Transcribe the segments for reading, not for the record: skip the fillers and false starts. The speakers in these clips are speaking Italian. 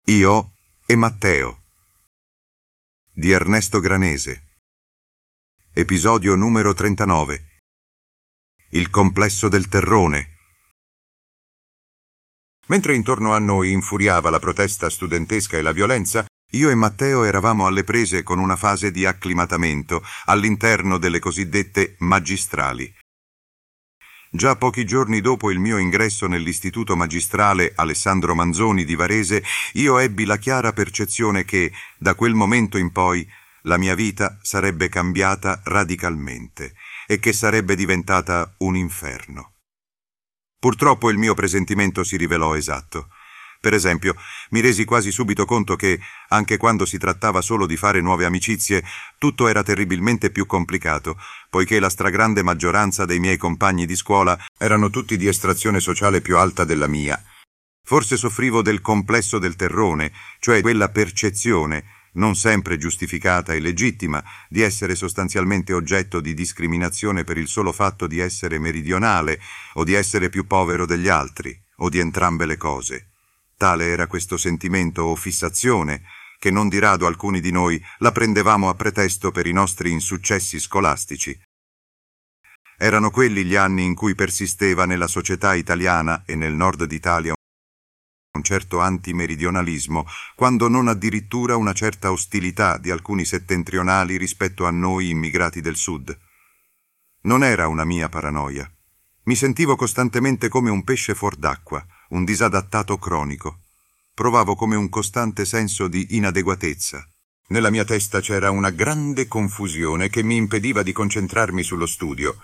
Io e Matteo di Ernesto Granese. Episodio numero 39. Il complesso del Terrone. Mentre intorno a noi infuriava la protesta studentesca e la violenza, io e Matteo eravamo alle prese con una fase di acclimatamento all'interno delle cosiddette magistrali. Già pochi giorni dopo il mio ingresso nell'Istituto Magistrale Alessandro Manzoni di Varese, io ebbi la chiara percezione che, da quel momento in poi, la mia vita sarebbe cambiata radicalmente e che sarebbe diventata un inferno. Purtroppo il mio presentimento si rivelò esatto. Per esempio, mi resi quasi subito conto che, anche quando si trattava solo di fare nuove amicizie, tutto era terribilmente più complicato, poiché la stragrande maggioranza dei miei compagni di scuola erano tutti di estrazione sociale più alta della mia. Forse soffrivo del complesso del terrone, cioè quella percezione, non sempre giustificata e legittima, di essere sostanzialmente oggetto di discriminazione per il solo fatto di essere meridionale, o di essere più povero degli altri, o di entrambe le cose. Tale era questo sentimento o fissazione che non di rado alcuni di noi la prendevamo a pretesto per i nostri insuccessi scolastici. Erano quelli gli anni in cui persisteva nella società italiana e nel nord d'Italia un certo antimeridionalismo, quando non addirittura una certa ostilità di alcuni settentrionali rispetto a noi immigrati del sud. Non era una mia paranoia. Mi sentivo costantemente come un pesce fuor d'acqua, un disadattato cronico. Provavo come un costante senso di inadeguatezza. Nella mia testa c'era una grande confusione che mi impediva di concentrarmi sullo studio.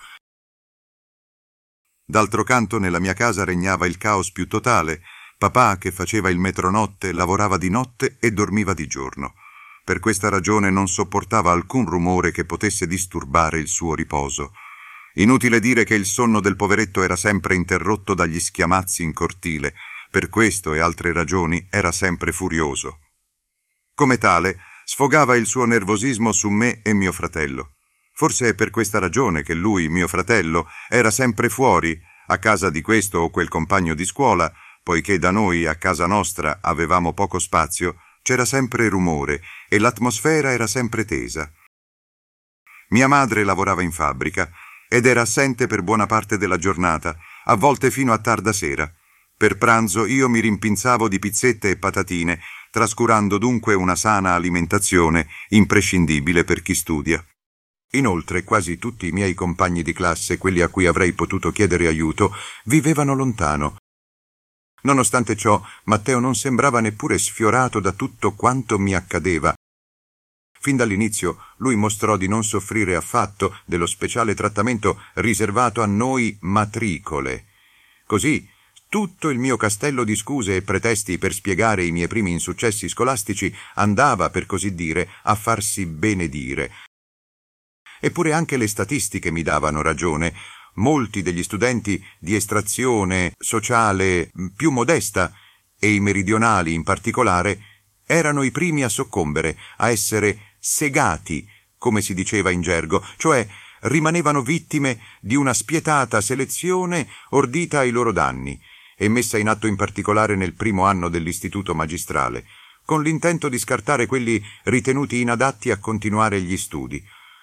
D'altro canto, nella mia casa regnava il caos più totale. Papà, che faceva il metronotte, lavorava di notte e dormiva di giorno. Per questa ragione non sopportava alcun rumore che potesse disturbare il suo riposo. Inutile dire che il sonno del poveretto era sempre interrotto dagli schiamazzi in cortile. Per questo e altre ragioni era sempre furioso. Come tale, sfogava il suo nervosismo su me e mio fratello. Forse è per questa ragione che lui, mio fratello, era sempre fuori, a casa di questo o quel compagno di scuola, poiché da noi, a casa nostra, avevamo poco spazio, c'era sempre rumore e l'atmosfera era sempre tesa. Mia madre lavorava in fabbrica ed era assente per buona parte della giornata, a volte fino a tarda sera. Per pranzo io mi rimpinzavo di pizzette e patatine, trascurando dunque una sana alimentazione, imprescindibile per chi studia. Inoltre, quasi tutti i miei compagni di classe, quelli a cui avrei potuto chiedere aiuto, vivevano lontano. Nonostante ciò, Matteo non sembrava neppure sfiorato da tutto quanto mi accadeva. Fin dall'inizio lui mostrò di non soffrire affatto dello speciale trattamento riservato a noi matricole. Così, tutto il mio castello di scuse e pretesti per spiegare i miei primi insuccessi scolastici andava, per così dire, a farsi benedire. Eppure anche le statistiche mi davano ragione. Molti degli studenti di estrazione sociale più modesta, e i meridionali in particolare, erano i primi a soccombere, a essere segati, come si diceva in gergo, cioè rimanevano vittime di una spietata selezione ordita ai loro danni e messa in atto in particolare nel primo anno dell'istituto magistrale, con l'intento di scartare quelli ritenuti inadatti a continuare gli studi.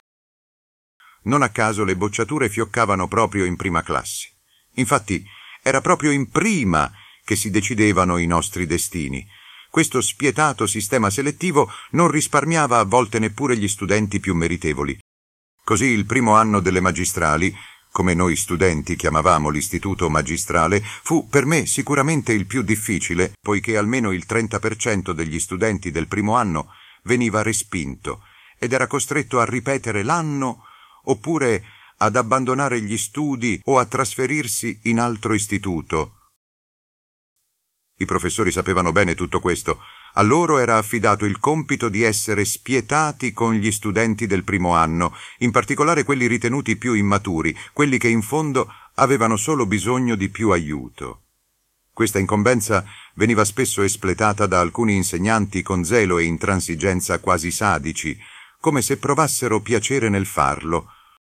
Non a caso le bocciature fioccavano proprio in prima classe. Infatti, era proprio in prima che si decidevano i nostri destini. Questo spietato sistema selettivo non risparmiava a volte neppure gli studenti più meritevoli. Così il primo anno delle magistrali, come noi studenti chiamavamo l'istituto magistrale, fu per me sicuramente il più difficile, poiché almeno il 30% degli studenti del primo anno veniva respinto ed era costretto a ripetere l'anno oppure ad abbandonare gli studi o a trasferirsi in altro istituto. I professori sapevano bene tutto questo. A loro era affidato il compito di essere spietati con gli studenti del primo anno, in particolare quelli ritenuti più immaturi, quelli che in fondo avevano solo bisogno di più aiuto. Questa incombenza veniva spesso espletata da alcuni insegnanti con zelo e intransigenza quasi sadici, come se provassero piacere nel farlo.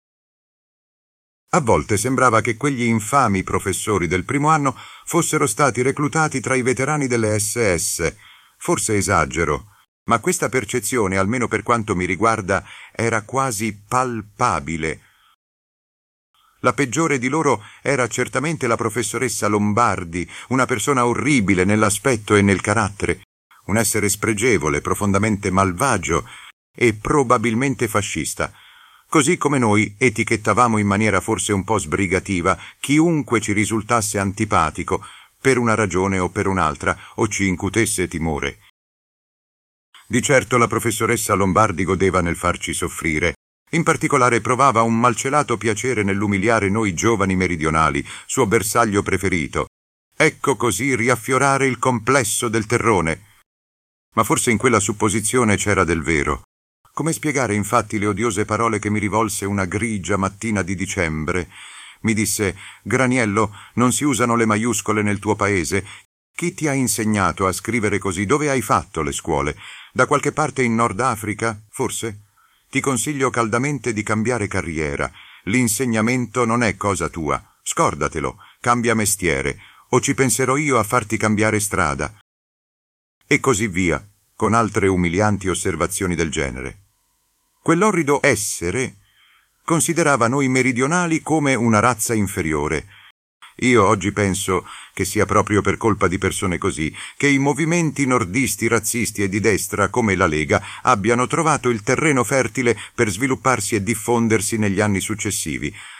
A volte sembrava che quegli infami professori del primo anno fossero stati reclutati tra i veterani delle SS, Forse esagero, ma questa percezione, almeno per quanto mi riguarda, era quasi palpabile. La peggiore di loro era certamente la professoressa Lombardi, una persona orribile nell'aspetto e nel carattere, un essere spregevole, profondamente malvagio e probabilmente fascista. Così come noi etichettavamo in maniera forse un po' sbrigativa chiunque ci risultasse antipatico, per una ragione o per un'altra, o ci incutesse timore. Di certo la professoressa Lombardi godeva nel farci soffrire. In particolare provava un malcelato piacere nell'umiliare noi giovani meridionali, suo bersaglio preferito. Ecco così riaffiorare il complesso del terrone. Ma forse in quella supposizione c'era del vero. Come spiegare infatti le odiose parole che mi rivolse una grigia mattina di dicembre? Mi disse: Graniello, non si usano le maiuscole nel tuo paese. Chi ti ha insegnato a scrivere così? Dove hai fatto le scuole? Da qualche parte in Nord Africa, forse? Ti consiglio caldamente di cambiare carriera. L'insegnamento non è cosa tua. Scordatelo, cambia mestiere, o ci penserò io a farti cambiare strada. E così via, con altre umilianti osservazioni del genere. Quell'orrido essere considerava noi meridionali come una razza inferiore. Io oggi penso che sia proprio per colpa di persone così che i movimenti nordisti, razzisti e di destra, come la Lega, abbiano trovato il terreno fertile per svilupparsi e diffondersi negli anni successivi.